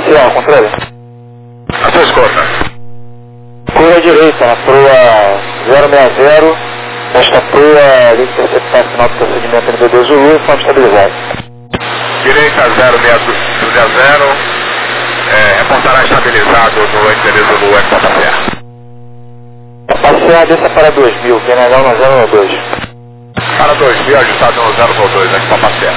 Sim, controle. A sua escolta. Curva direita, na proa 060. Esta proa, de interceptar final do procedimento NDD Zulu, forma estabilizada. Direita 060, reportará estabilizado no NDD Zulu, Papacer. Papacer, desça para 2000, PNH 1092. Para 2000, ajustado no 092, Papacer.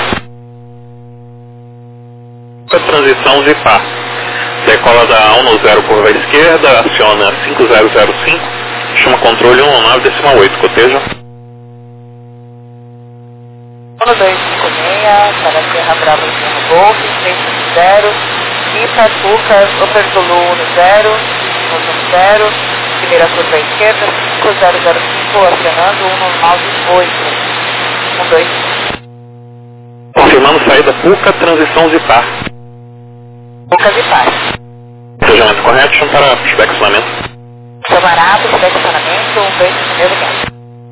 Transição Zipar. Decola da 1 curva esquerda, aciona 5005, chama controle 119,8, coteja. 1256, para Serra Brava Serra Golf, 350, Pipa, Pucas, Upper Zulu 10, 10, primeira curva à esquerda, 5005, acionando 198, 12. Confirmando saída Puca, transição Zipar. Pucas e Par. Planejamento correto, chama para pushback acionamento. Camarada, pushback acionamento, 12, primeiro lugar.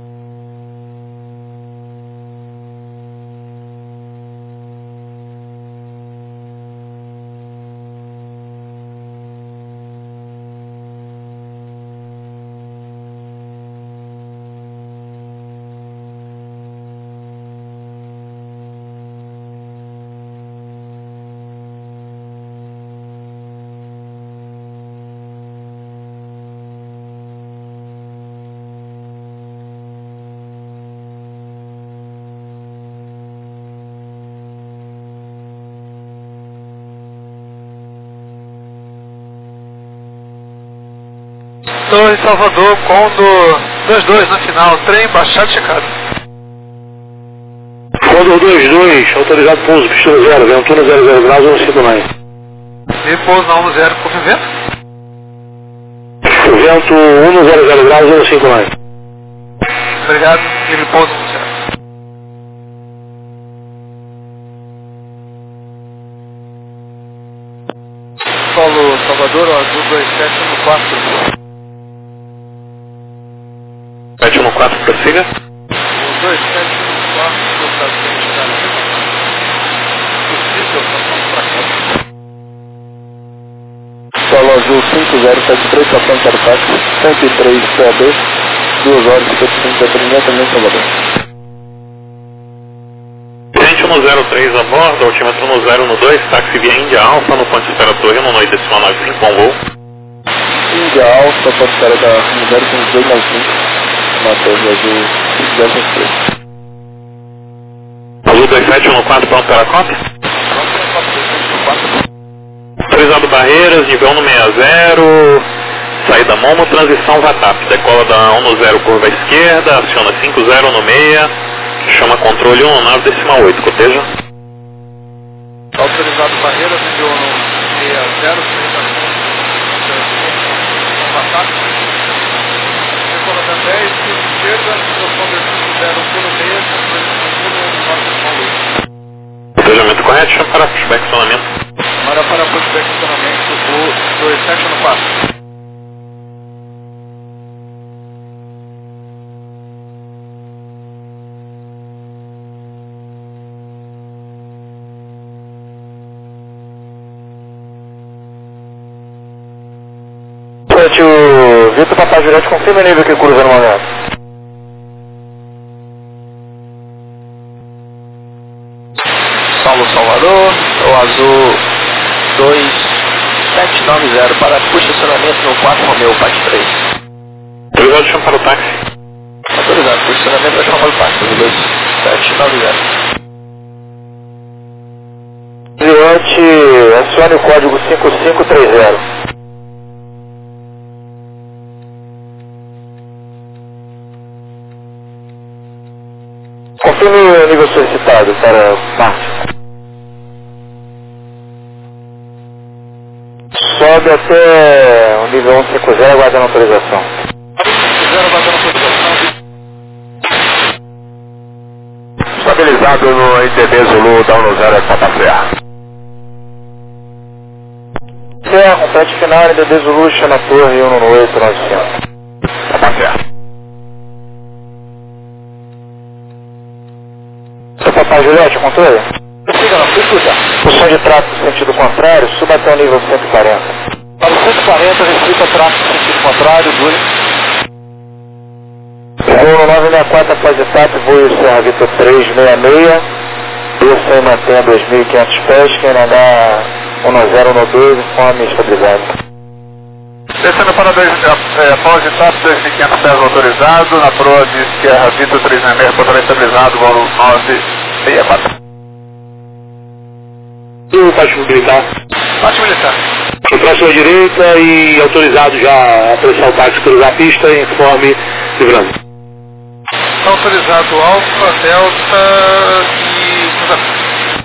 Estou em Salvador, Condor 22 no final, trem baixado checado. Condor 22, autorizado pouso, pistão 0, Ventura 00 graus, 159. E pouso na 10, por vento? Vento 100 graus, 159. Obrigado, ele pouso 10. Solo Salvador, azul 27 no 4. 714, prossiga. 27 no 4, está frente da linha. Possível, passamos para cá. Solo azul 5073, estação Cartax, 103 PAB, 2 horas e 55 da atendimento, também Salvador. Cliente 103 a bordo, altímetro no 012, táxi via Índia Alfa, no ponto de espera Torre, no 8,95, com voo. Índia Alfa, ponto de espera da 0295. Na torre azul 5063. Azul 2714, pronto para a cópia. Autorizado barreiras, nível 160, saída Momo, transição VATAP. Decola da 10 curva esquerda, aciona 50 no 6, chama controle 119,8, coteja. Autorizado barreiras, nível 60, transição VATAP. Decola da 10, esquerda, microfone 50 por 6, Planejamento correto, chama para pushback acionamento. para pushback acionamento, o 27 no 4. O Vitor Papai Juliette, confirma o nível que cruza no momento. Saulo Salvador, o azul 2790 para posicionamento no 4 Romeo, PAC 3. Autorizado, chama para o táxi. Autorizado, posicionamento vai chamar o táxi, 2790. Juliette, acione o código 5530. Confirme o nível solicitado para Marte. Sobe até o nível 150, aguardando autorização. 0 aguardando autorização. Estabilizado no NDD Zulu, down no 0, Papacer. Complete final, NDD Zulu, chama Torre 118,900. Papacer. Seu Papai Juliette, controle? Prossiga, não, escuta. Posição de tráfego no sentido contrário, suba até o nível 140. Para o 140, restrita tráfego no sentido contrário, Júlio. Voo 964 após etapa, voo Serra Vitor 366. Desça e mantenha 2.500 pés, quem nadar 1012, informe estabilizado. Descendo para após etapa 2.500 pés autorizado, na proa de Sierra Vitor 366, controle estabilizado, voo 964. E o Baixo Militar? Baixo Militar. O próximo à direita e autorizado já a pressão táxi cruzar a pista, informe livrando. Autorizado Alfa, Delta e cruzamento.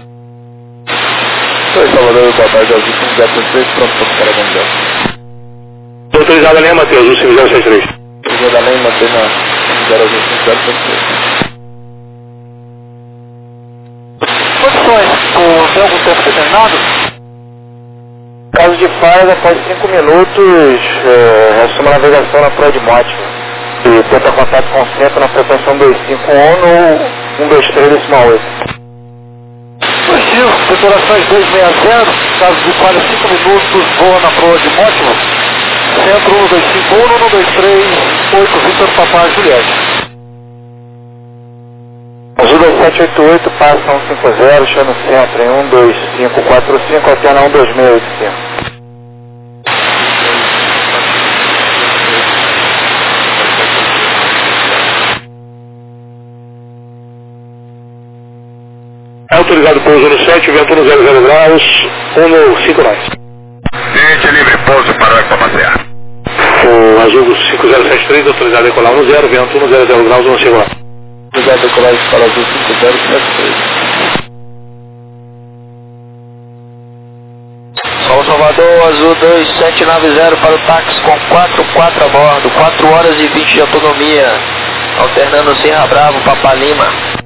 Oi, Salvador, boa tarde, Azul 503, pronto para o cara mundial. Autorizado a linha, Matheus, o 5063. Autorizado a linha, mantém na 5003. Condições, tem algum tempo determinado? Caso de falha, após 5 minutos, resume a navegação na proa de Mótica. E tenta contato com o centro na frequência 125 ou 123,8. Positivo, decorações 260, caso de falha 5 minutos, voa na proa de Mótimo. Centro 1251, 1238, Vitor Papai Juliette. Azul 2788 passa 150, chama no centro em 12545, alterna 12685. Autorizado pouso no 7, vento no 00 graus, 159. Gente livre, pouso para o Ecomacear. O Azul 5073, autorizado a decolar no 0, vento no 00 graus, 159. Autorizado a decolar para Azul 5073. Sol Salvador, Azul 2790 para o táxi com 44 a bordo, 4 horas e 20 de autonomia, alternando Serra Bravo, Papa Lima.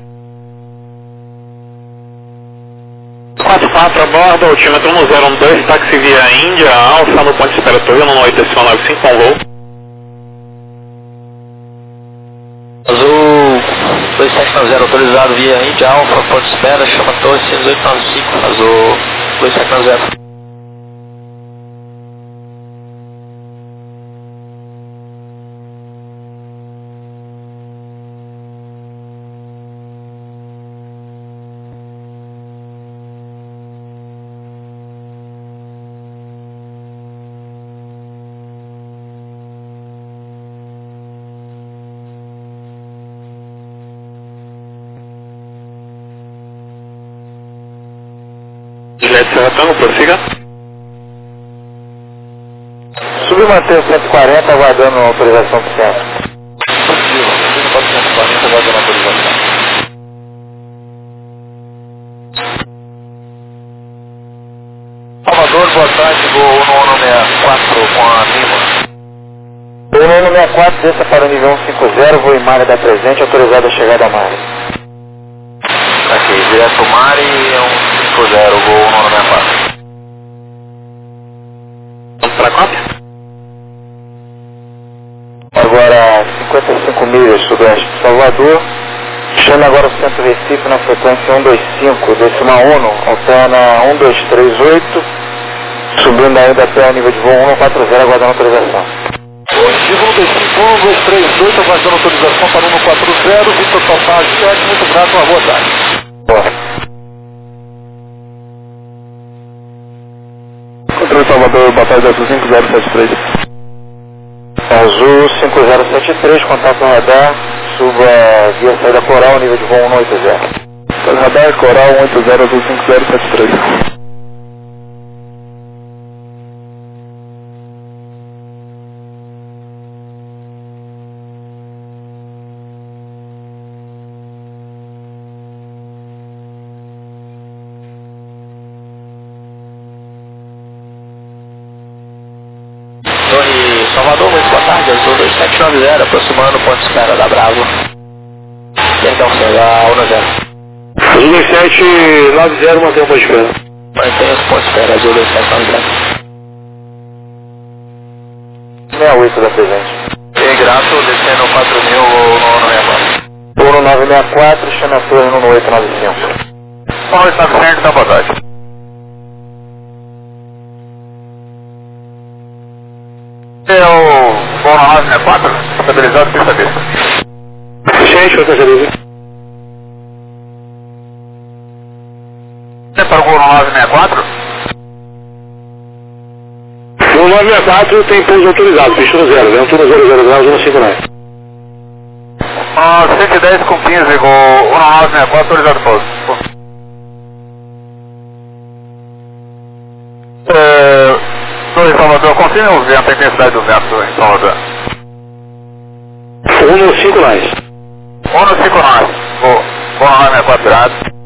44 a bordo, altímetro no 012, táxi via Índia, Alfa no ponto de espera Torre, no 895 com voo. Azul 2790, autorizado via Índia, Alfa, ponto de espera, chama Torre 6895, Azul 2790. Juliette Serratão, prossiga. Submanter 140, aguardando a autorização do centro. Positivo, 140, aguardando a autorização. Salvador, boa tarde, voo 164 com a Lima. O 964 desça para o nível 150, voo em Malha da presente, autorizado a chegada a Malha. Aqui, direto Mari, 150, voo 964. Vamos para a cópia? Agora 55 milhas sudoeste de Salvador. Chama agora o centro Recife na frequência 125, decimal 1, alterna 1238, subindo ainda até o nível de voo 140, aguardando autorização. Positivo 125, 1238, aguardando autorização para 140, Vitor Papai Juliette, muito grato, uma boa tarde. Controle Salvador, boa tarde, Azul 5073. Azul 5073, contato no radar, suba via saída Coral, nível de voo 180. Radar Coral 180, Azul 5073. Torre Salvador, muito boa tarde, Azul 2790, aproximando o ponto de espera da Bravo. Perdão, será 1-0. Azul 2790, mantém o ponto de espera. Mantém os pontos de espera, Azul 2790. 68 da presente. E grato, descendo 4.000 ou no 964. Voo 964, chama a torre no 895. Paulo está Vicente, sabotagem. É o Bono 964, estabilizado pista B. Gente, foi percebido. Você para o Bono 964? O 964 tem pouso autorizado, pista no 0, vento no 00 graus, 159. 110 com 15, com o 964, autorizado pouso. Torre Salvador, confirme o vento, a intensidade do vento em Salvador. 159. 159, vou 964 virado.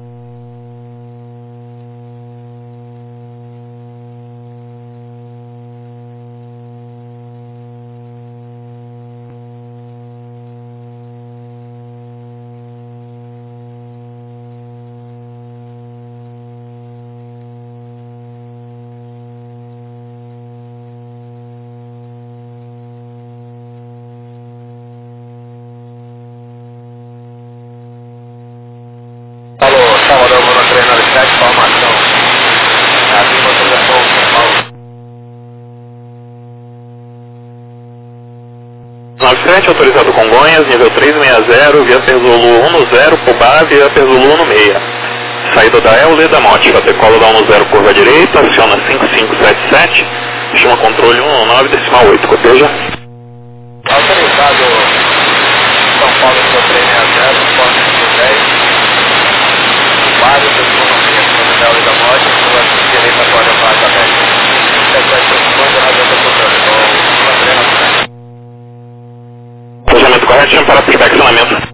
Salvador, Bono 397, formação. Aqui, motorização São Paulo. 97, autorizado Congonhas, nível 360, via Perzolu 10, Pubá, via Perzolu 16. Saída da Eule da Mótica, decola da 10, curva direita, aciona 5577, chama controle 119,8, coteja. Autorizado São Paulo, nível 360, forma 10. Vários da economia, como a Eule da Mótica, curva direita, pode a placa aberta. 77 nós vamos procurando, Cruzamento correto, chama para perfeccionamento.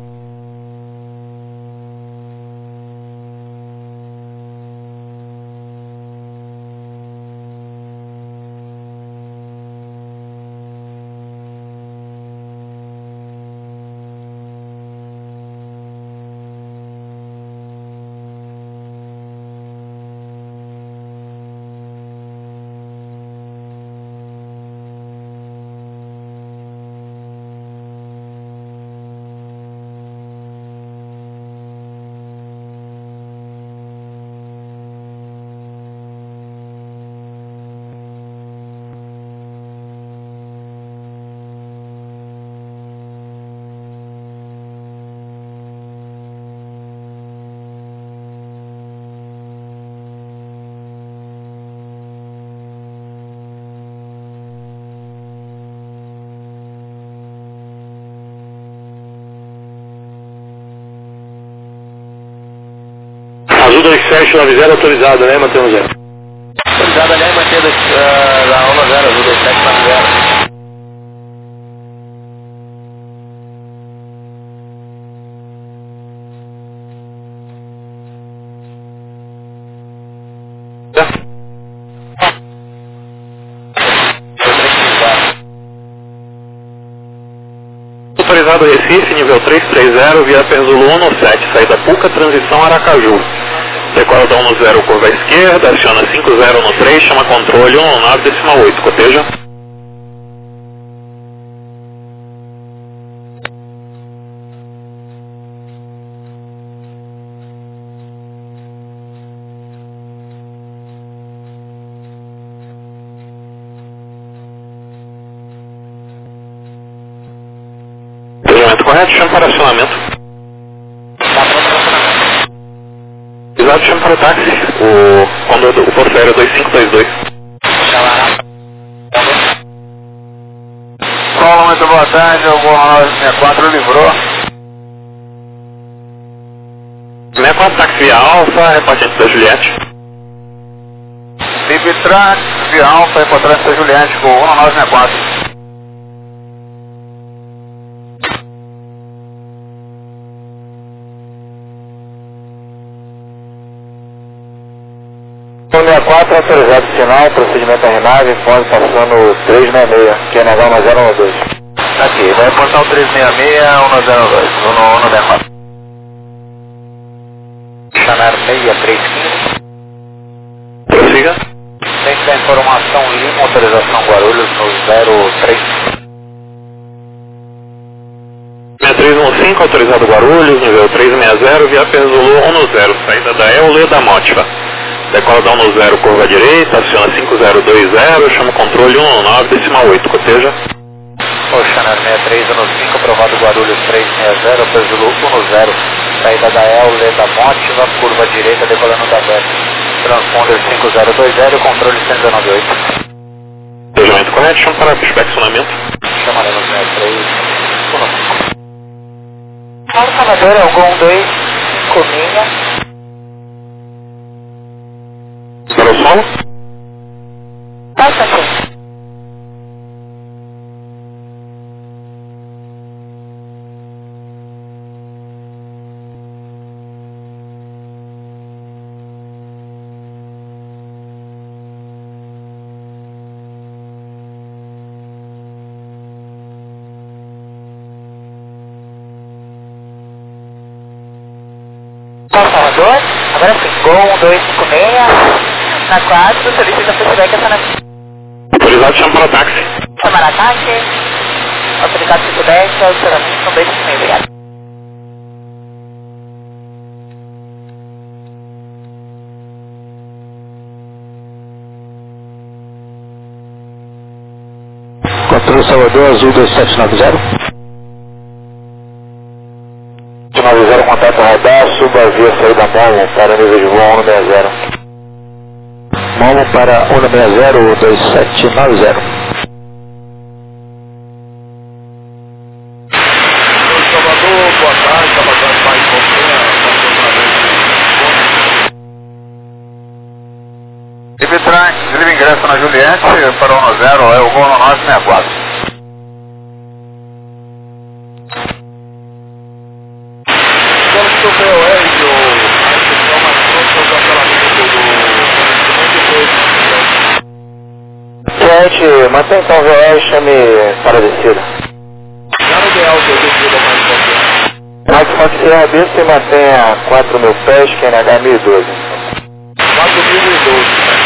Azul 2790 autorizado, né? Mantemos 0. autorizado, aliás, mantendo a aula 0, Azul 2790. Autorizado Recife, nível 330, via Perzolu 17, saída Puca, transição Aracaju. Decola da 10, curva à esquerda, aciona 50 no 3, chama controle 119,8, coteja. Cruzamento correto, chama para acionamento. Exato, chama para o táxi, o Força Aérea 2522. Olá, muito boa tarde, o Bono 964 livrou. 64, táxi via Alfa, repartiente da Juliette. Libtrax, via Alfa, reportante da Juliette, com 1964. O 64 autorizado sinal, procedimento a renave, fone passando 366, que é negão na 012. Aqui, vai reportar o 366, 102, 164. Chanar 6315. Prossiga. Tem que dar informação Lima, autorização Guarulhos no 03. 63 315, autorizado Guarulhos, nível 360, via Perzolô 10, saída da Eule da Motiva. Decola da 10, curva direita, aciona 5020, chama controle 119,8, coteja. Oceanar 6315, aprovado Guarulhos 360, Perzolô 10, saída da Eule da Motiva, curva direita, decolando da BEP. Transponder 5020, controle 119,8. Despejamento correto, chama para inspecionamento. Chamaremos 6315. Paulo Salvador, Algon 256. Para o solo. Passa aqui. Paulo Salvador, agora sim, Gol 256. Na 4, solicita feedback essa Autorizado, chama para táxi. chamar ataque. Autorizado feedback, acionamento são 256, obrigado. Controle Salvador, Azul 2790. 90, contato radar, suba via saída Momo para nível de voo 160. Momo para 160, 2790. Salvador, boa tarde, Salvador, mais Ibitran, desliga ingresso na Juliette para o 10, é o voo 964. Quando o POR e a exceção mais pronta do cancelamento do 7, mantém então VE e chame para a descida. já no ideal que eu descida mais importante. Mike Fox Sierra B, se mantenha 4.000 pés, QNH 1012. 4.012, né?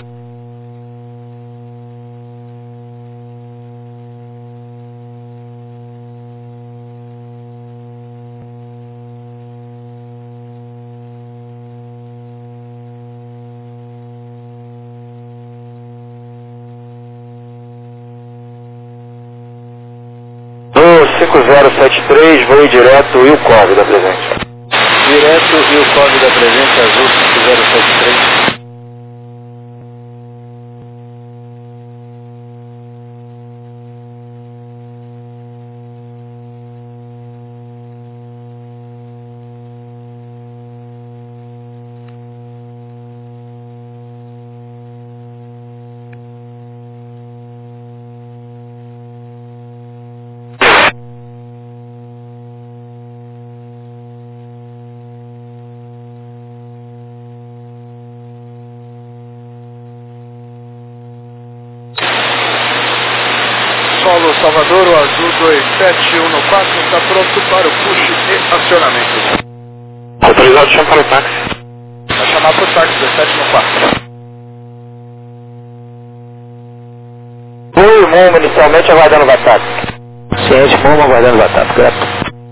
Do 5073, voo direto e o COV da presente. Direto e o código da presença Azul 5073. Solo Salvador, o Azul 2714 está pronto para o push e acionamento. Autorizado, chama para o táxi. Vai chamar para o táxi 2714. Fui Momo inicialmente aguardando o batata. Ciente, Momo aguardando batata, correto?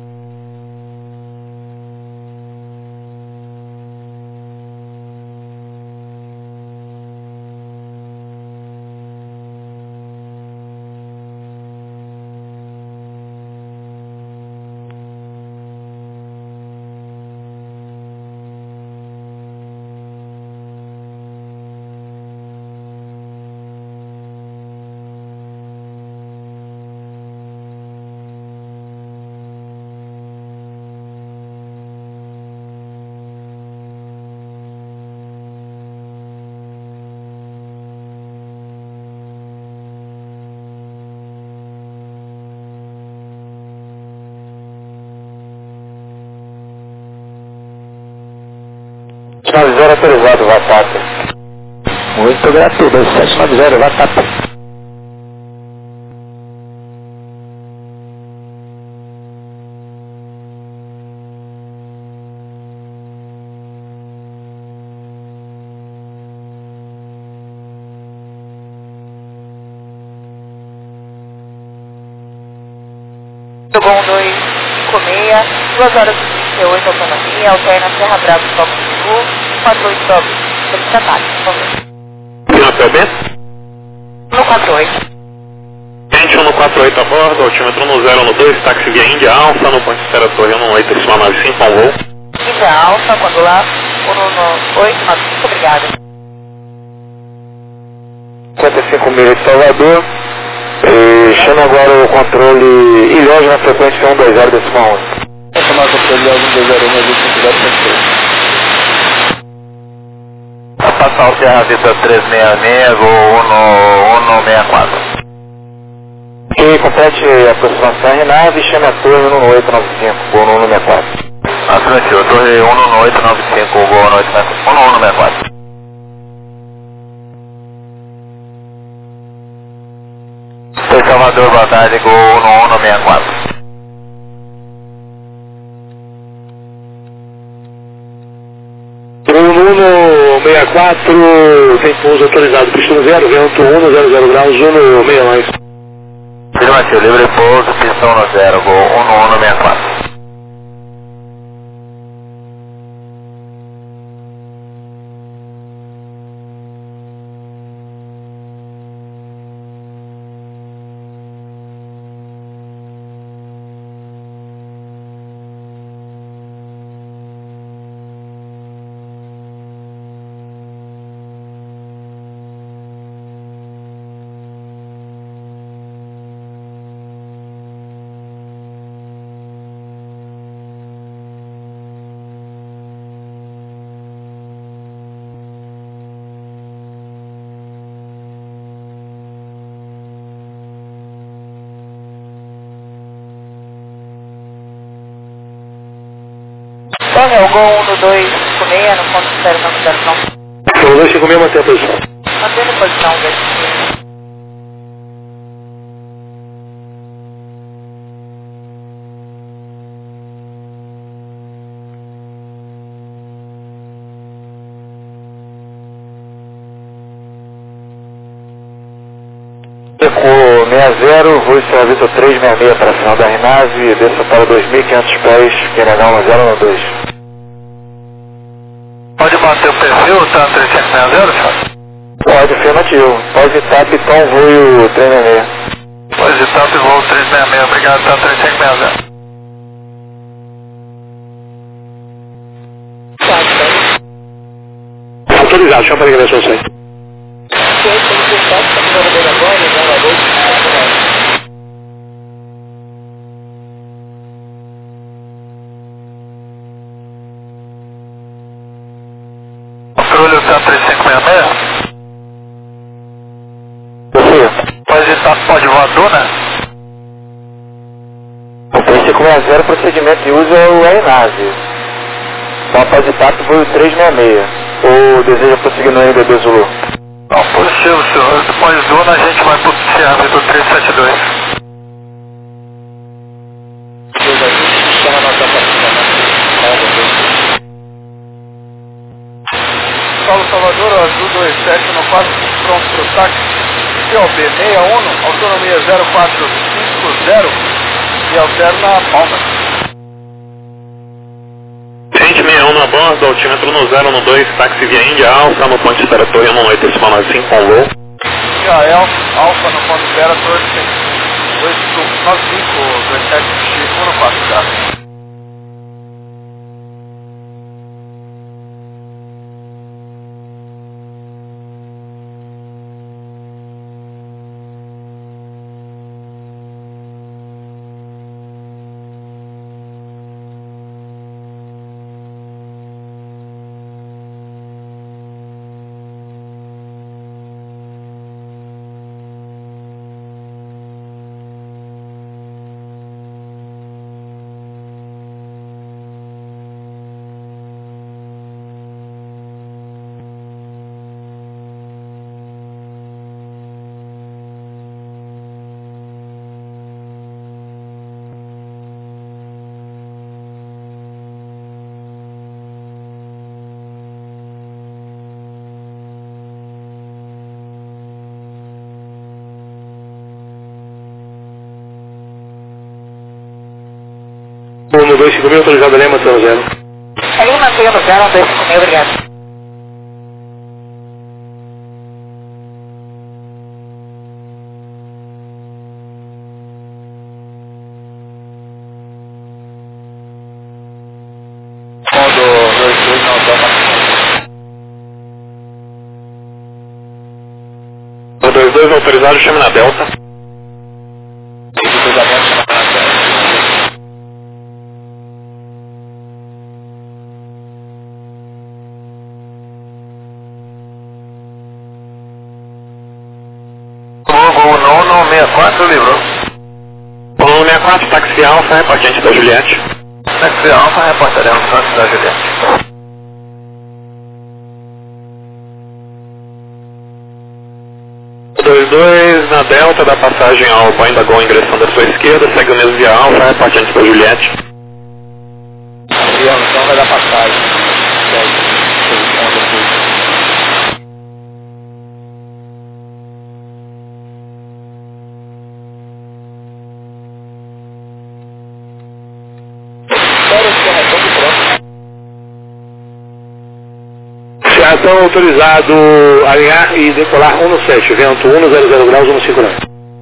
Finalizar autorizado, batata. Muito grato, 2790, batata. Gol 256. 2 horas e 38, autonomia, alterna Serra Brava, Foco Sul, 48 Top, Solicitatário, por favor. Final PB? 148. Gente 148 a bordo, altímetro 1012, táxi via Índia Alfa, no ponto de espera Torre 11895, com voo. Índia Alfa, quando lá, 11895, obrigada. 55 milhas de Salvador. Chama agora o controle Ilhéus na frequência 120 decimal 1. Vou chamar o controle Ilhéus 120, mas Vai passar o Serra Vita 366, voo 164. Ok, complete a aproximação à Renave e chama a torre 11895, voo 164. Afirmativo, torre 11895, voo 11864. Salvador, boa tarde, Gol 11964. Gol 164, tem pouso autorizado, pistão 0, vento 100 graus, 169. Afirmativo, livre pouso, pistão no 0, Gol 11964. Torre, Gol 1256, no ponto de espera não. 256, mantém a posição. Mantendo posição, 256. Eco 60, voo Serra Vita 366 para a final da Renave e desça para 2.500 pés, QNH 1012. Pode manter o perfil, tá 360, senhor? Pode, afirmativo. Pode estar, Pitão, voo 366. Pode estar, voo 366, obrigado, tá 360. Autorizado, chama para a regressão 100. Controle tá 3566? Pode voador, né? O 3560, procedimento de uso é o aeronave. Pode estar, voo 366. Ou deseja prosseguir no NBB Zulu? Não, positivo, senhor. Depois zona a gente vai pro Serra do 372. Paulo Salvador, Azul 27 no 4, pronto para o táxi. COB 61, autonomia 0450 e alterna Palma. Gente 61 na bordo, altímetro 1012, táxi via Índia Alfa, no ponto de espera Torre 11895, com voo. Índia Alfa no ponto de espera, Torre 295, 27X, 1 4, 125000, autorizado Lima, mantendo 0. Ali mantenha no 0, 125000, obrigado. O 22 autorizado, chame na Delta. O nono 64 livrou. O nono 64, táxi Alfa, repartente da Juliette. Táxi Alfa, reportaremos táxi da Juliette. 22 na Delta, da passagem ao Boindagon, ingressão da sua esquerda, segue o mesmo via Alfa, repartente da Juliette. Então vai dar passagem. Fiação autorizado alinhar e decolar 17, vento 100 graus, 159.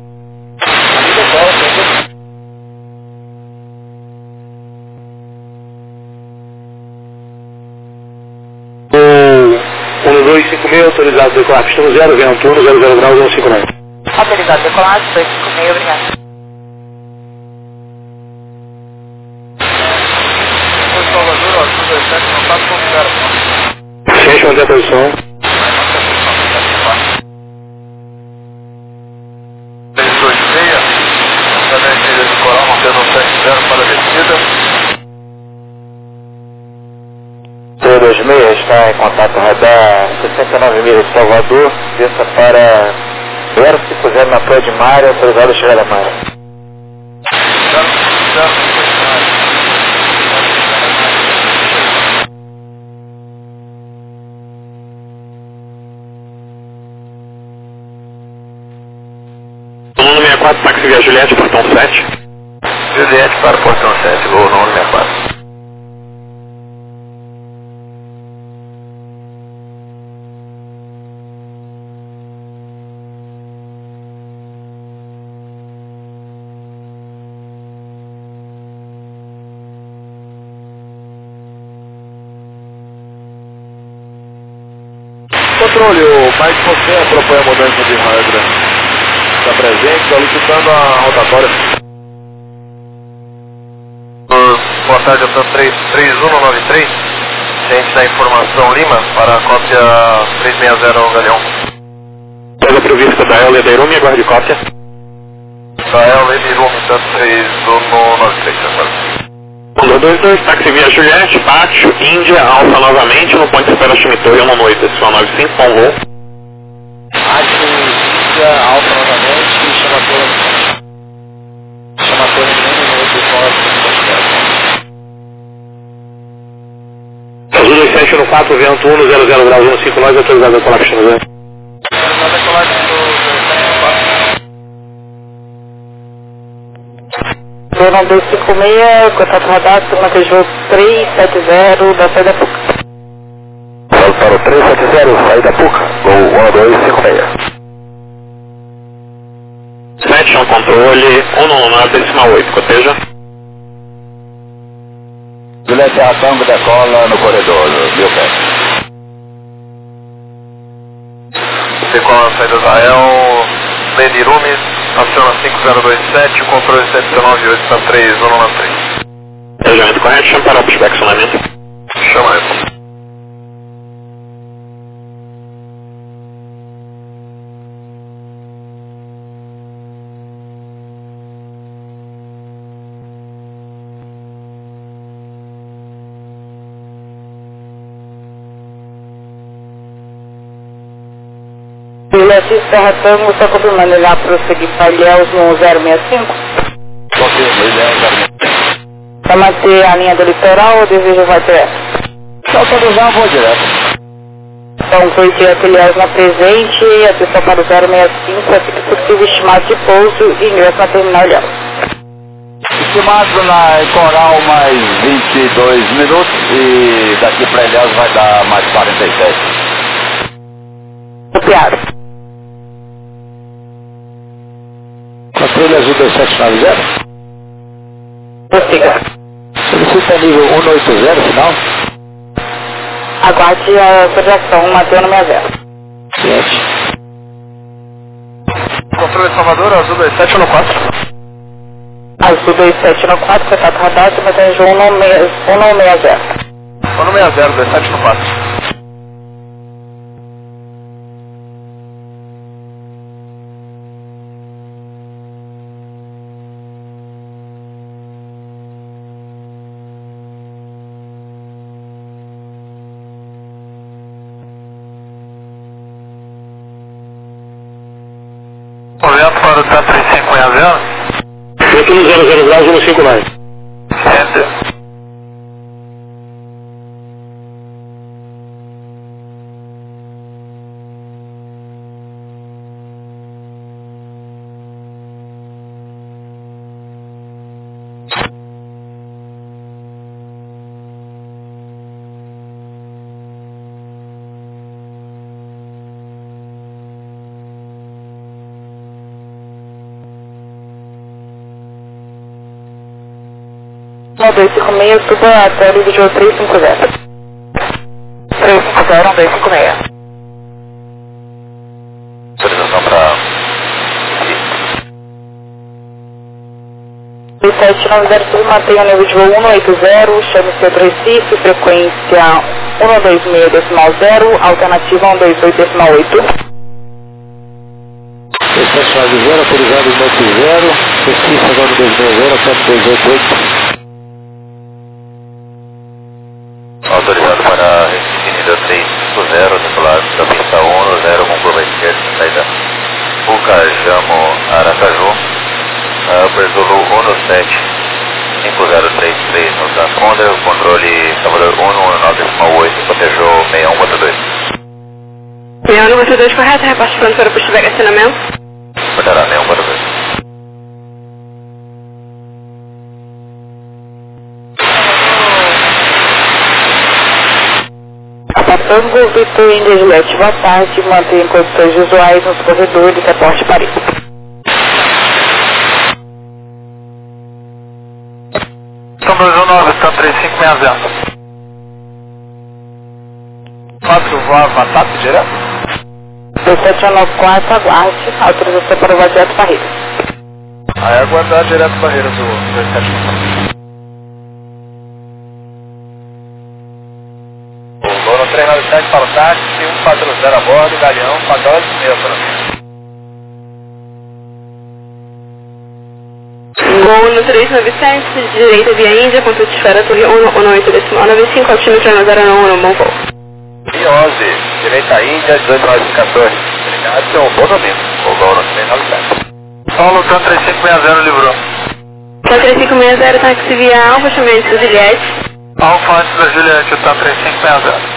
O 125000, autorizado decolar pista 0, vento 100 graus, 159. Autorizado decolar, 125000, obrigado. Salvador, ó, 27 não passa por 0. Ciente, manter a posição. 326, também trilha de coral, mantendo 70 para a descida. 326 está em contato radar 69 milhas de Salvador, desça para 050 na Praia de Mária, autorizado a chegar a Mária. O nono 64, táxi via Juliette, portão 7. Juliette para o portão 7, voo nono 64. Controle, o pai de você propõe a mudança de regra. Está presente, solicitando a rotatória. Boa tarde, eu 3193, ciente da informação Lima, para a cópia 360 ao Galeão. Pega provista da El Lederume, aguarde cópia. Israel, Lederume, tanto 3193, senhor. 22, táxi via Juliette, Pátio, Índia, Alfa novamente, no ponto de espera Chimitor, 1 decimal 95, com voo. Pátio, Índia, Alfa novamente, chama a torre. Chama a torre 1 Azul 27 no 4, vento 100 graus, 159, autorizado a decolar pista 0. Zona 256, contato radar, turma Peugeot 370, da saída PUC. Para o 370, saída PUC, voo 1256. 7 no controle, 1 decimal 8, coteja. Juliette a Tango decola no corredor, meu pé. Decola a saída Israel, Lederume, aciona 5027, o controle 798 está 3193. Planejamento correto, chama para o pushback sonamento. Chama aí. Juliette Serra Tango, está confirmando, ele vai prosseguir para Ilhéus no 065? Confirma, Para manter a linha do litoral ou deseja vai direto? Se autorizar, vou direto. Então, foi direto Ilhéus na presente, atenção para o 065, assim que possível estimado de pouso e ingresso na terminal Ilhéus. estimado na Coral mais 22 minutos e daqui para Ilhéus vai dar mais 47. Copiado. Controle azul 2790. Prossiga. Solicita nível 180, final. Aguarde a projeção, Mateus no 60. Ciente. Controle Salvador, azul 2714. Azul 2794, contato radar, mantém 160. 160, 2714. Projeto para o TAP 3560. 100 graus, 159. Enter. No 256, suba até o vídeo 350. 350, 256. Autorização para... 2790, sul, mantenha o nível de voo 180, chame centro Recife, frequência 126.0, alternativa 128.8. 2790, autorizado 180, Recife agora 260, até 288. Autorizado para Recife nível 350, decolar da pista 10 com curva esquerda, saída Pucajamo, Aracaju, Zulu 17 5033 no transponder, controle Salvador 119.8, protejou 6142. 6142 correto, repasse pronto para o posto de acionamento. Portará 6142. Tango Vitor Índia Juliette, boa tarde, mantenha condições visuais nos corredores, reporte Paris. São 219, está 3560. 4 voava TAP direto. 2794, aguarde, autorização para o direto Barreiras. Aí aguardar direto Barreiras o 2794. Dono 397 para o táxi, 140 a bordo, Galeão, Padrão, meia para Gol no 397, direita via Índia, contato de esfera, torre 118.95, altímetro 091, bom voo. e 11, direita Índia, 18914. Obrigado, seu bom domingo. O Dono 397. Paulo, TAP 3560 livrou. TAP 3560, táxi via Alfa, chamamento de Juliette. Alfa antes da Juliette, TAP 3560.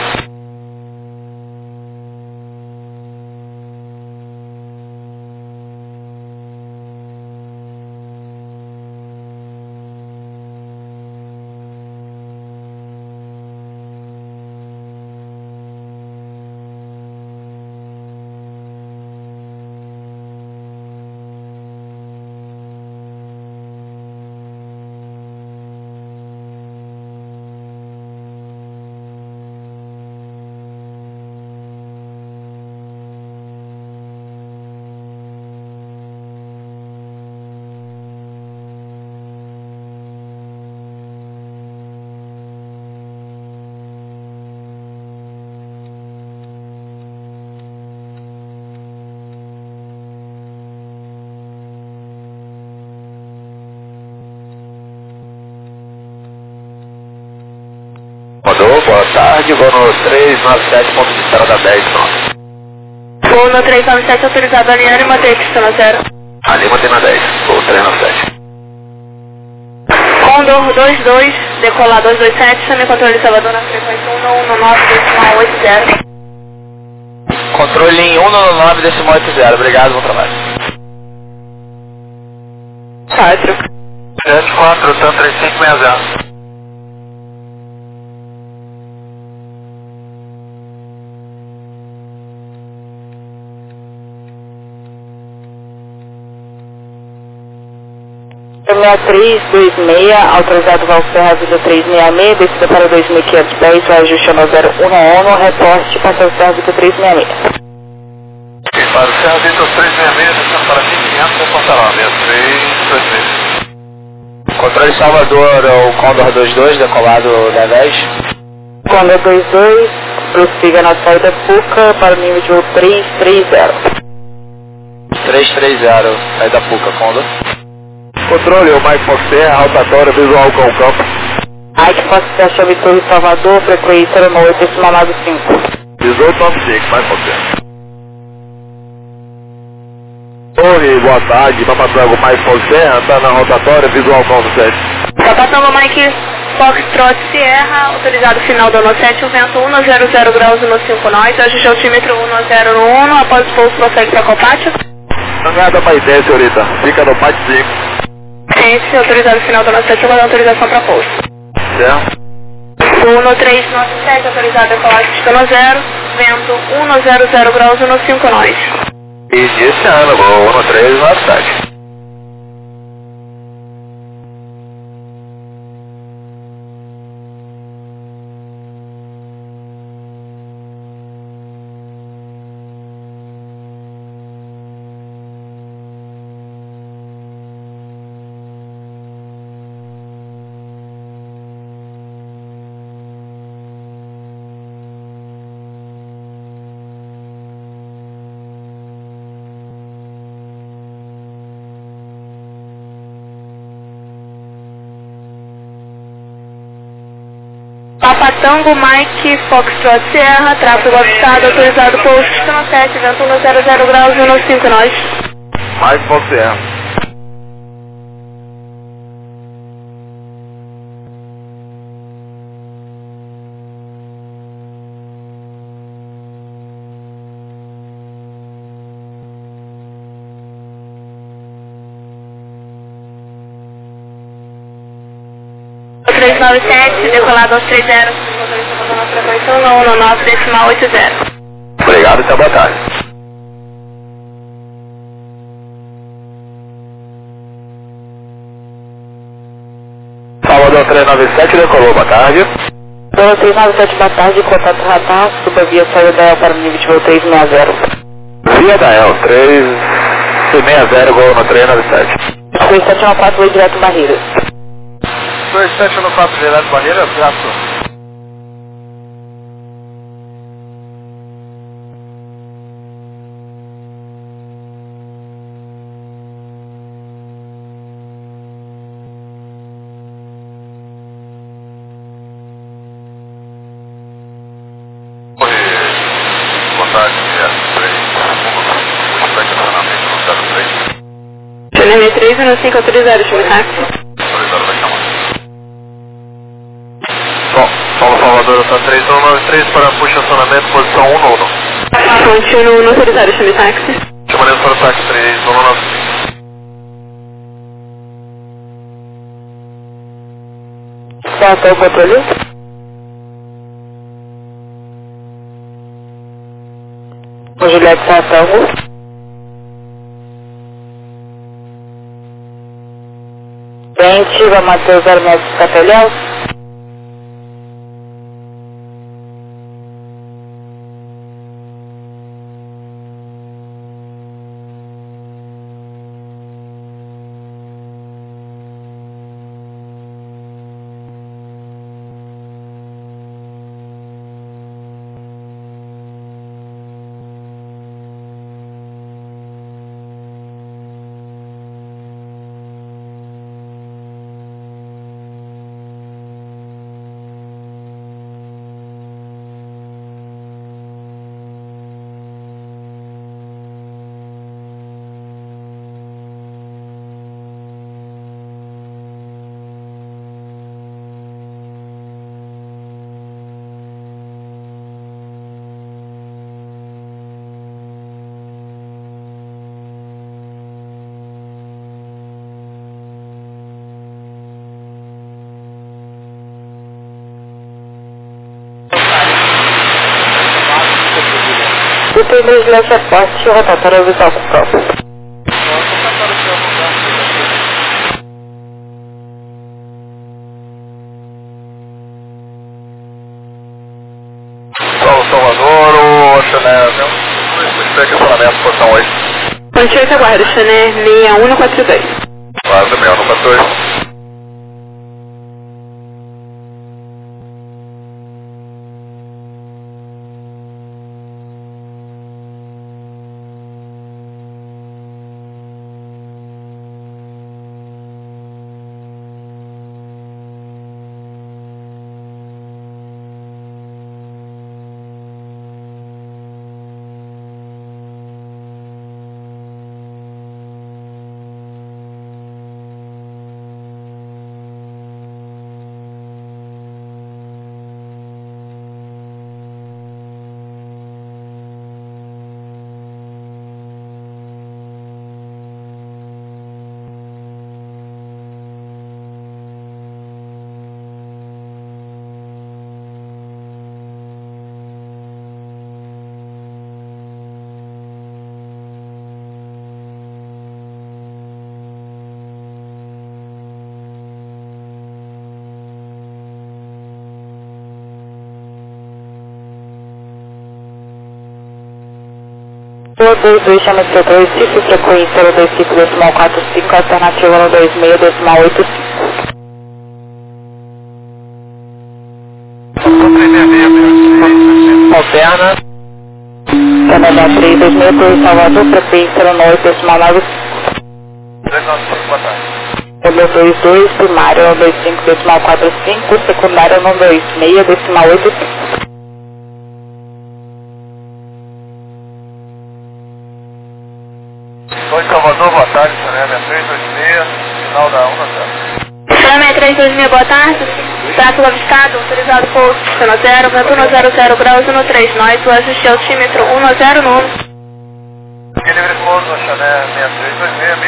Mandou, boa tarde, vou no 397, ponto de estrada 10, pronto. Voo no 397, autorizado a linha e manter a pista na 0. Ali mantém na 10, vou 397. Condor 22, decolar 227, chame controle Salvador na frequência 119.80. Controle em 199.80. Obrigado, bom trabalho. 4. 74, TAM 3560. Terminal 326, autorizado Valserra, Vida 366, descida para 2510, vai ajuste no 011, reporte, passou Serra, Vida 366. Para o Serra, Vida 366, descendo para 1500, reportar lá, 6326. Controle Salvador, o Condor 22, decolado da 10. Condor 22, prossiga na saída PUCA para o nível de voo 330. 330, saída PUCA, Condor. Controle, o Mike Foxer, rotatória visual com o campo. Mike Foxer, chave Torre Salvador, frequência no 8, decimal 95. 1895, Mike Foxer. Torre, boa tarde, Papatango Mike Foxer, está na rotatória visual com o 7. Papatango Mike Foxtrot Sierra, autorizado final do ano 7, o vento 100 graus 15 nós, ajuste altímetro 10 após o pouso prossegue para Copátio. Jangada Paité, senhorita, fica no PAT 5. Ciência, autorizado final do ano 7, eu vou dar autorização para pouso. Certo. 1397, autorizado decolagem destino 0, vento 100 graus 15 nós. E esse ano, voo 1397. Papatango Mike Foxtrot Sierra, tráfego avistado, autorizado pouso destino 7, vento 100 graus 15 nós. Mike Foxer. O 397, decolado aos 30, motorista mandando a frequência 119, decimal 80. Obrigado, até boa tarde. Salvador 397, decolou, boa tarde. Salvador 397, boa tarde, contato radar, suba via saída da El para o nível de voo 360. Via da El, 360, gol no 397. 2714, voo direto Barreiras. 2714, direto Barreiras, gato. GNR 315, autorizado, chame táxi. Paulo Salvador, tá 3193 para puxa acionamento, posição 1 Continuo no autorizado, chame táxi. Chamaremos para o táxi 3195. Certo, o controle. O Juliette Sartango. Preventiva Matheus 0 metros Capelhão. Escuta Vigilância Forte, rotatória visual com próprio. Salvador, o Chané, pushback acionamento, portão 8. Ponte 8, aguarda, Chané 6142. Guarda 6142. Rua 22, chama seu 25, frequência 025,45, alternativa no 26,85. Alterna. Canadá 3, 2002, Salvador, frequência 08,9. 295, boa tarde. Rua 22, primário 25,45, secundário no 26,85. Oi, Salvador, boa tarde, Chané 6326, final da 1 Chané 326, boa tarde. Tráfego avistado, autorizado pouso, zona 0, vento 100 graus 13, nós, o ajuste altímetro 10 no 1. Livre pouso, Chané 6326,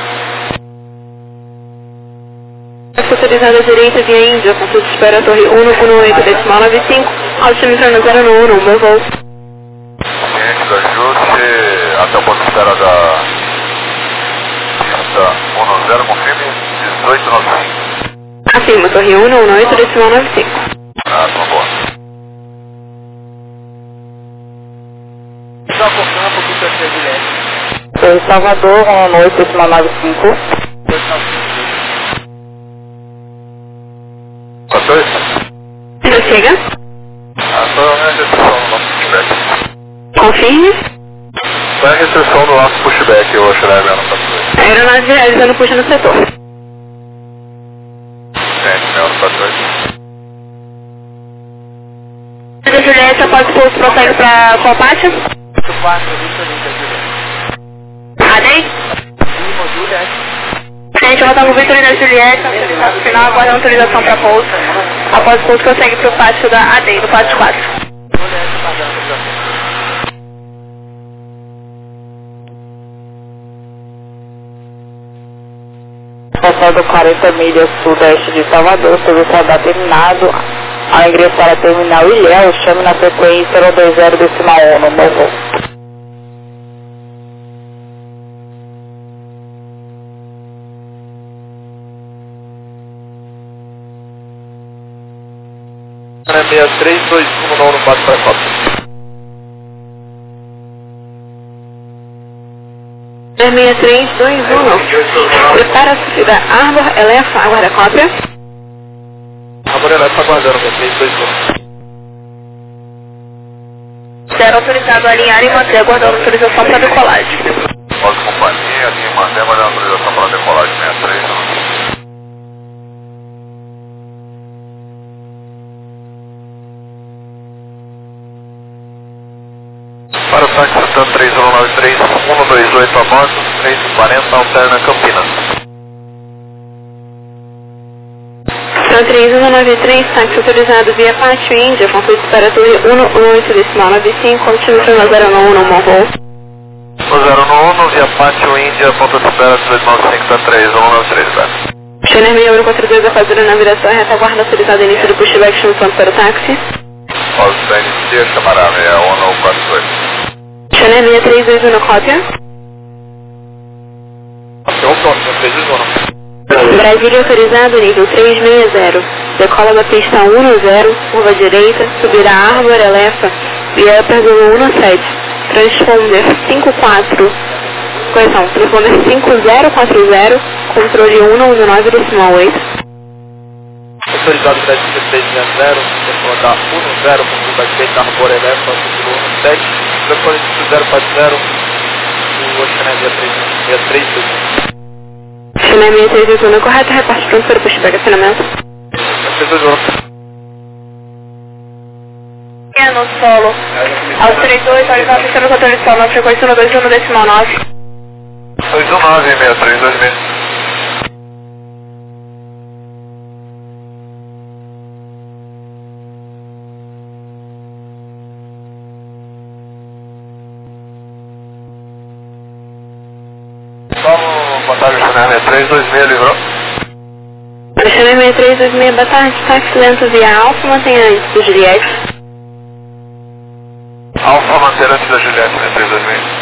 1011. Autorizada à direita via Índia, com de espera torre 118,95, altímetro 0 no 1, meu voo. Ciente do ajuste, até o ponto de espera da pista 10, confirme, 1895. Afirma, torre 118,95. Ah, tá bom. Só confirma por que você é Guilherme. Torre Salvador, 118,95. 14? Já chega? Só a restrição do nosso pushback. Confirme. Só a restrição do nosso pushback, eu acho, né, Ana? A aeronave realizando puxa no setor. Juliette, após o pouso, prossegue para qual pátio? 4, Vitorita, Juliette. ADEI? Lima, Juliette. Gente, eu vou estar no Vitorita Juliette, autorizado final, aguardando autorização para pouso. Após o pouso, prossegue para o pátio da ADEI, do pátio 4. Juliette, pagando autorização. Passado 40 milhas sudeste de Salvador, serviço radar terminado. Ao ingressar a terminal Ilhéu, chame na frequência 020,1 no meu voo. É 6321 no 444. 6321. Prepara a subida Arbor, Elefa, aguarda cópia. Arbor Elefa aguardando, 6321. Será autorizado a alinhar e manter aguardando autorização para decolagem. Pode companhia, linha e manter aguardando autorização para decolagem 63. Para o táxi Santana 3193, 128 a bordo, 340, alterna Campinas. Santana 3193, táxi autorizado via Pátio Índia, conflito para torre 118,95, altímetro 091 no Monvoo. 091, via Pátio Índia, ponto de espera 295 193, velho. Channel 6142, a fazenda na viração reta, guarda autorizado início do pushback, chamando para o táxi. Pode inicia, chamará 6148. China 6321 cópia. É o próximo, 321. Brasília autorizado nível 360. Decola da pista 10, curva direita, subir a árvore, elefa, via perdão 17. Transponder 54. Correção, transponder 5040, controle 119,8. Autorizado Brasília 360, decola da 10, com curva direita, árvore, elefa, subir 17. Telefone 5040, o China 6321. China 6321 correto, reparte pronto para o posto de estacionamento. No solo, aos 32, atualizar a pista no controle de solo, na frequência 121,9. 219, 6326. Vamos botar o China 6326, livrou? China 6326, boa tarde, táxi lento via Alfa, mantenha antes do Juliette. Alfa manter antes da Juliette, 6326.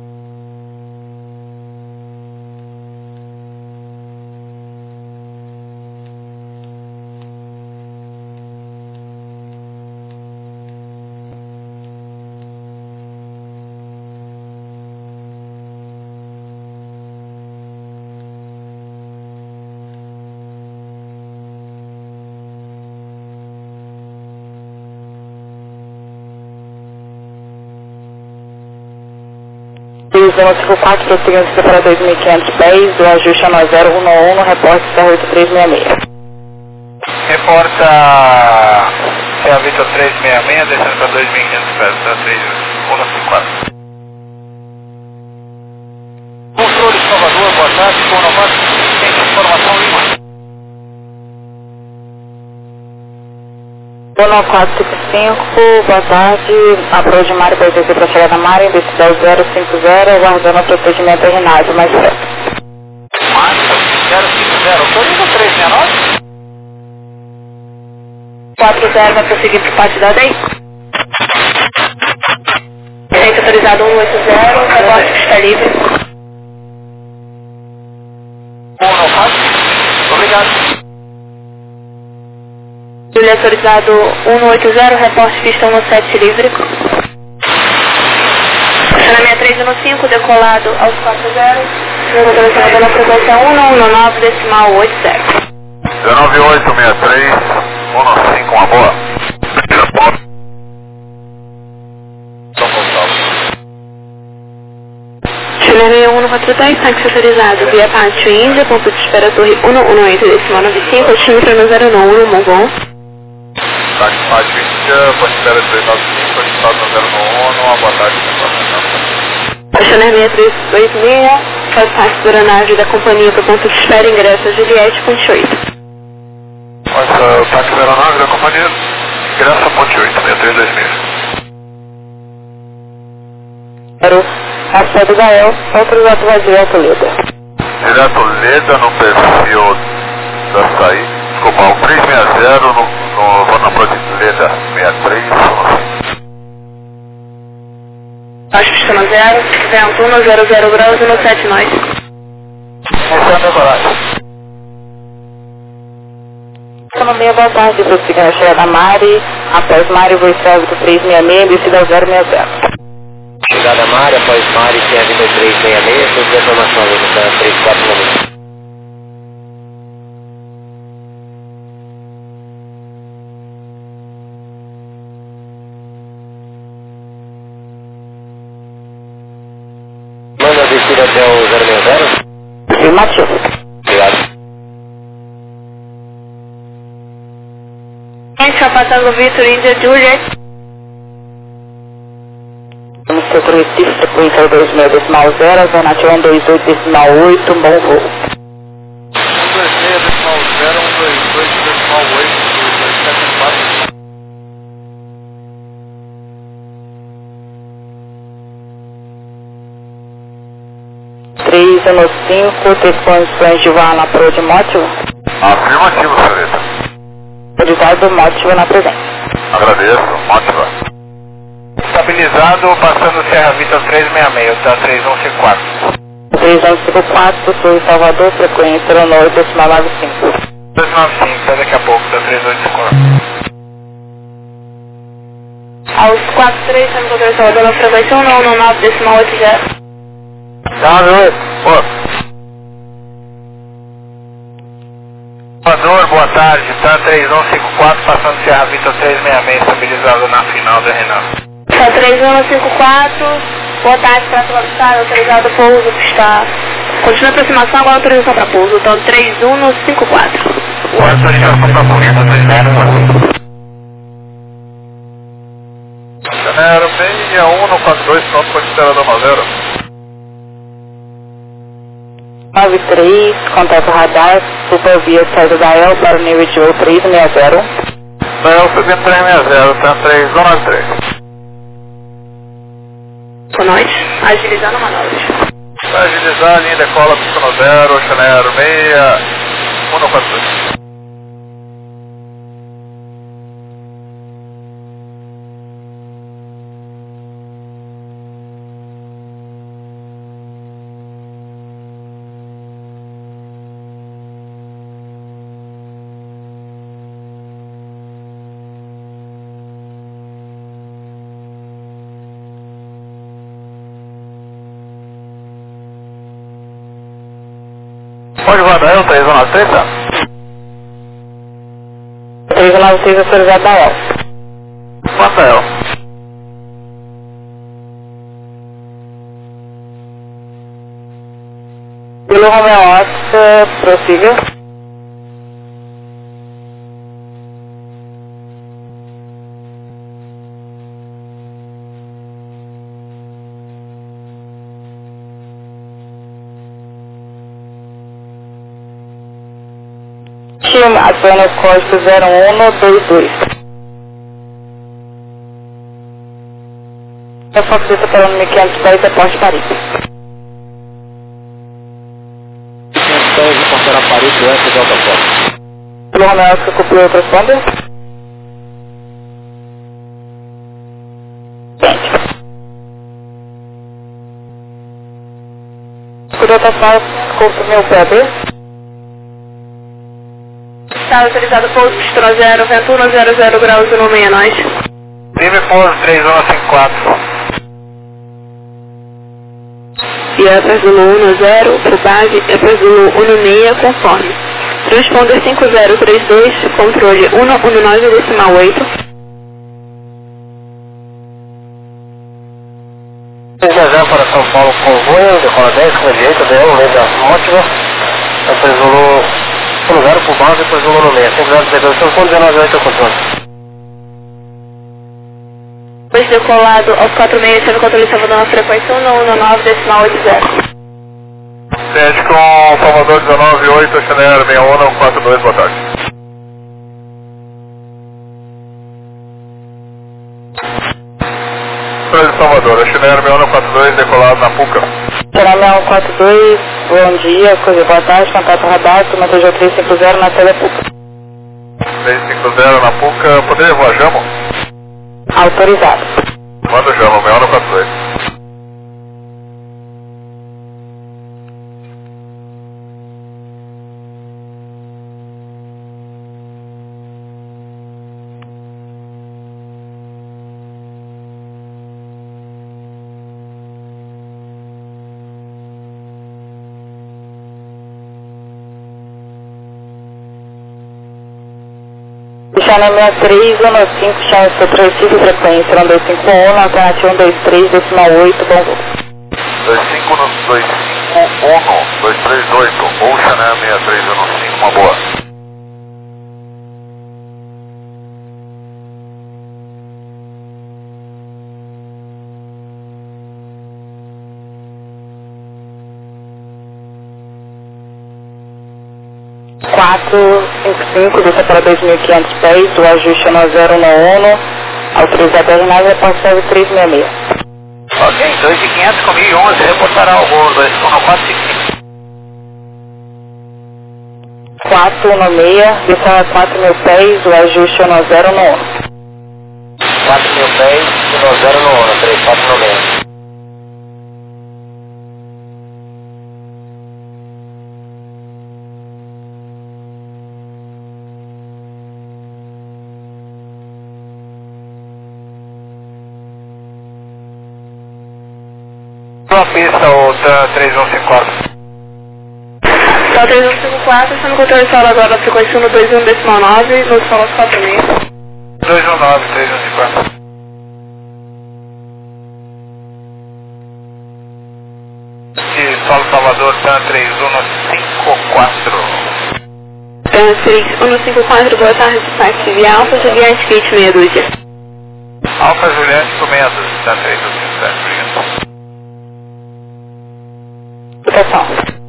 Zona 54, prosseguindo para 2.510, do ajuste a 011, reporte CR8366. Reporta a Vitor 366, descendo para 2.500 pés, tá 3154. Controle de Salvador, boa tarde, com Novato, tem informação Lima. Zona 455, boa tarde, apro de Mário para descer para chegar da Mário, decibel 050, aguardando o procedimento em Rinaldo, mais perto. Márcia, 050, autoriza 369? 40 vai prosseguir para o pátio da DEI. Gente autorizado 180, reporte está livre. Bom, não faz? Obrigado. Júlia autorizado 180, reporte pista 17 livre. China 6315, decolado aos 40. Autorizado pela frequência 119, decimal 80. 19863, 15, uma boa. São Gonçalo. China 61410, táxi autorizado via pátio Índia, ponto de espera torre 118, decimal 95, altímetro no 091, Mongon. Táxi Pátio Índia, ponte espera 395, estado no 091, uma boa tarde, China 6326, faz parte da aeronave da companhia para ponto de espera, ingresso a Juliette, ponte 8. Nossa, o táxi da aeronave da companhia, ingresso a ponte 8, 6326. Era a sede da EL, autorizado vazio a Toledo. Direto Leda no perfil da saída. Desculpa, o 360 no na Prode Leda 63. Baixo pista no 0, vento 100 graus e no 7 nós. Começando a coragem. Economia, boa tarde, prosseguindo a chegada da Mari, após Mari, voo César 366, descida ao 060. Chegada Mari, após Mari, tem a vida 366, todas as informações aí no 349. Manda a descida até o 060? Afirmativo. Obrigado. Gente, passando Vitor, Índia, Juliette. Vamos ter o Recife, frequência 26 decimal 0, zona 128 decimal 8, bom voo. 126 decimal 0, 128 decimal 8, 2274. 315, ter condições de voar na proa de motivo? Afirmativo, senhorita. Autorizado motivo na presença. Agradeço, ótima. Está estabilizado, passando Serra Vitor 366, tá 3154. 3154, sul de Salvador, frequência aeronômica decimal 95. 295, até daqui a pouco, tá 3854. Aos 43, estamos controle Salvador na frequência 119 decimal 80. Tá, meu. Salvador, boa tarde, tá 3154, passando Serra Vitor 366, estabilizado na final da Renan. Tá 3154, boa tarde, para a autorizado pouso, está. Continua a aproximação, agora autorização para pouso, então 3154. Boa autorização para pouso, 30. Janeiro 6142, pronto para considerador 90. 93, contato radar, supervia saída da EL para o nível de voo 360. Da EL subindo 360, tá 3193. Com nós, agilizando a manobra. Para agilizar a linha decola piscando 0, Janeiro 6142. Pode guardar eu, 3193, tá? 396 autorizado da EL. Quanto é eu? Pelo Romeo Oscar, prossiga. Apenas código 0122. Eu faço isso pelo 1510 da Porte Paris. 1510 de Ponteira Paris, US Delta Fox. Pelo Romeo que cumpriu o transponder. Conotação, confirmei o PAB. Está autorizado pouso, pistona 0, vento 100 graus no 6 nós. Livre pouso 3154. E é Zulu 10, por base, é Zulu 16, conforme. Transponder 5032, controle 119 decimal 8. Viajar para São Paulo com voo, decola 10, com a direita, DL, lembra ótima. É Zulu 10 por base, depois Zulu 6, 5032, com 198 ao controle. Depois decolado aos 46, sendo controle Salvador na frequência 119 decimal 80. Sede com Salvador 198, Janeiro 6142, boa tarde. Controle de Salvador, Janeiro 6142, decolado na PUCA. Janeiro 6142, bom dia, boa tarde, contato radar, turma TJ 350 na tela PUCA. 350 na PUCA, poderia voar Jamo? Autorizado. Manda o Jamo, 6142. Channel 63, 195, channel 35, frequência 1251, alternativa 123, decimal 8, bom voo. 238, ou Channel 6315, uma boa. Quatro 55, desça para 2.500 pés, o ajuste no 091, autorizado a renagem, pode ser 366. Ok, 2.500 com 1.011, reportará o voo 2145. 416, desça a 4.000 pés, o ajuste no 091. 4.000 pés, 10 no 1, 3496. Sua pista, o TAN 3154. TAN 3154, está no controle de solo agora na frequência 121.9, no solo 46. 219, 3154. De Solo Salvador, TAN 3154. TAN 3154, boa tarde, Taxi Alfa, Juliante Kit, meia dúzia. Alfa Juliante, com meia dúzia, TAN 3154, obrigado. Proteção.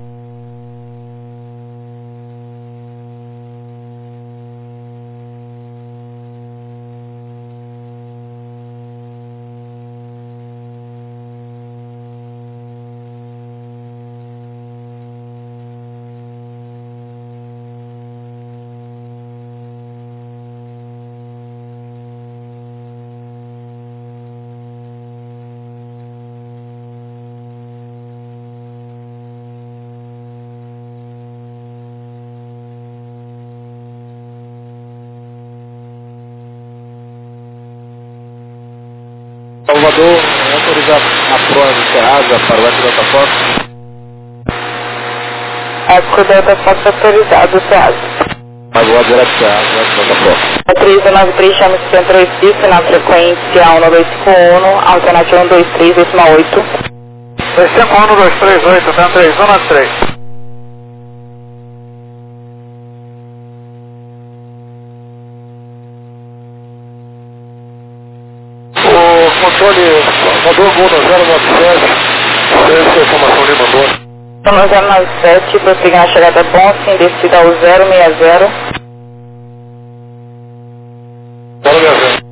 Salvador, autorizado na prova de Ceasa para o Eco Delta Fox. Eco Delta Fox autorizado, Ceasa. Agora direto Ceasa, Eco Delta Fox. 393, chama de Centro Recife, na frequência 1251, alternativa 123, decimal 8. 251, 238, TAN 3193. Controle, mandou o gol no 097, essa é a informação ali, mandou. No 097, prosseguindo a chegada bom, sim, descida ao 060. 060.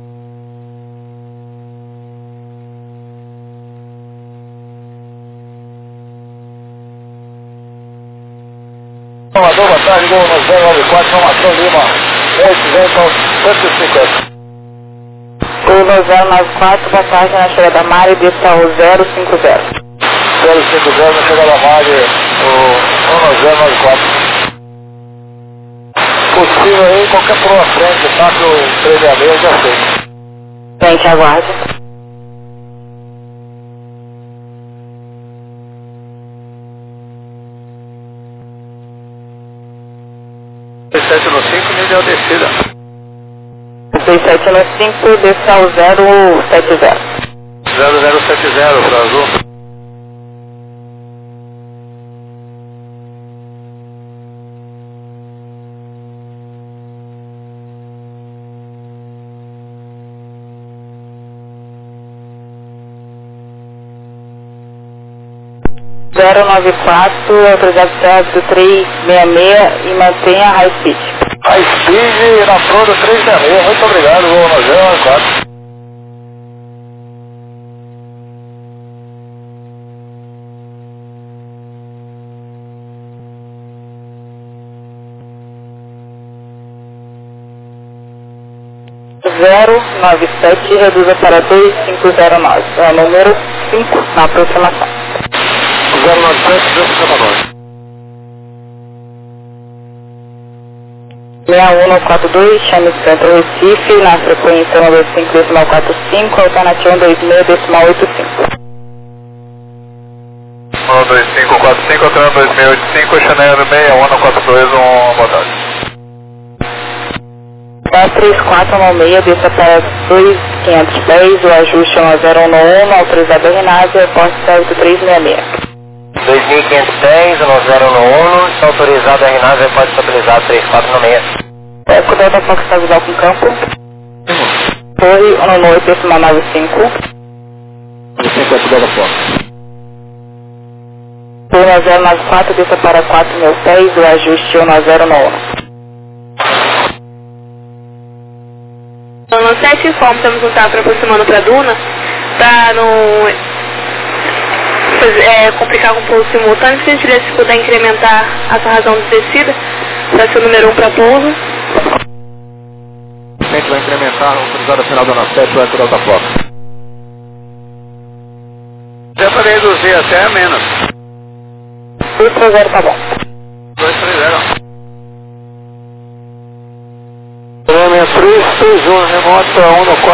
Salvador, boa tarde, gol no 094, informação Lima, 850. O 094, boa tarde, na chegada Mari, desça ao 050. 050, na chegada da Mari, o 094. Possível aí, qualquer por uma frente, tá? Que o 366 já sei. Frente, aguarde. No 5, nível descida. 2795, desça ao 070. 0070 para azul. Zero 94, autorizado certo 366 e mantenha high speed. High speed na prova 366, muito obrigado, vou no 094. Zero 97, reduza para 2509. É o número 5 na aproximação. 097, 259. 6142, chame Centro Recife, na frequência 125.45, alternativa 126.85. 12545, alternativa 2685, Chanel 6142, boa tarde. Da 3496, desça para 2510, o ajuste 10191, autorizado a Renase, reporte certo 366. 2510, no 091, está autorizado a RNAV, repórte estabilizado 3496. Eco Delta Fox está visual com campo. Torre 198, decimal 95. 95 Eco Delta Fox. Torre 094, desça para 4010, o ajuste 11091. No 7 informe, estamos no TAP aproximando para a Duna, está no... complicar com o pouso simultâneo, se a gente puder incrementar essa razão de descida, vai ser o número 1 para pouso. A gente vai incrementar, autorizado a final da 7, o Eco Delta Fox. pode reduzir até menos. 230 tá bom. 230. 6361, remota 1 no 4.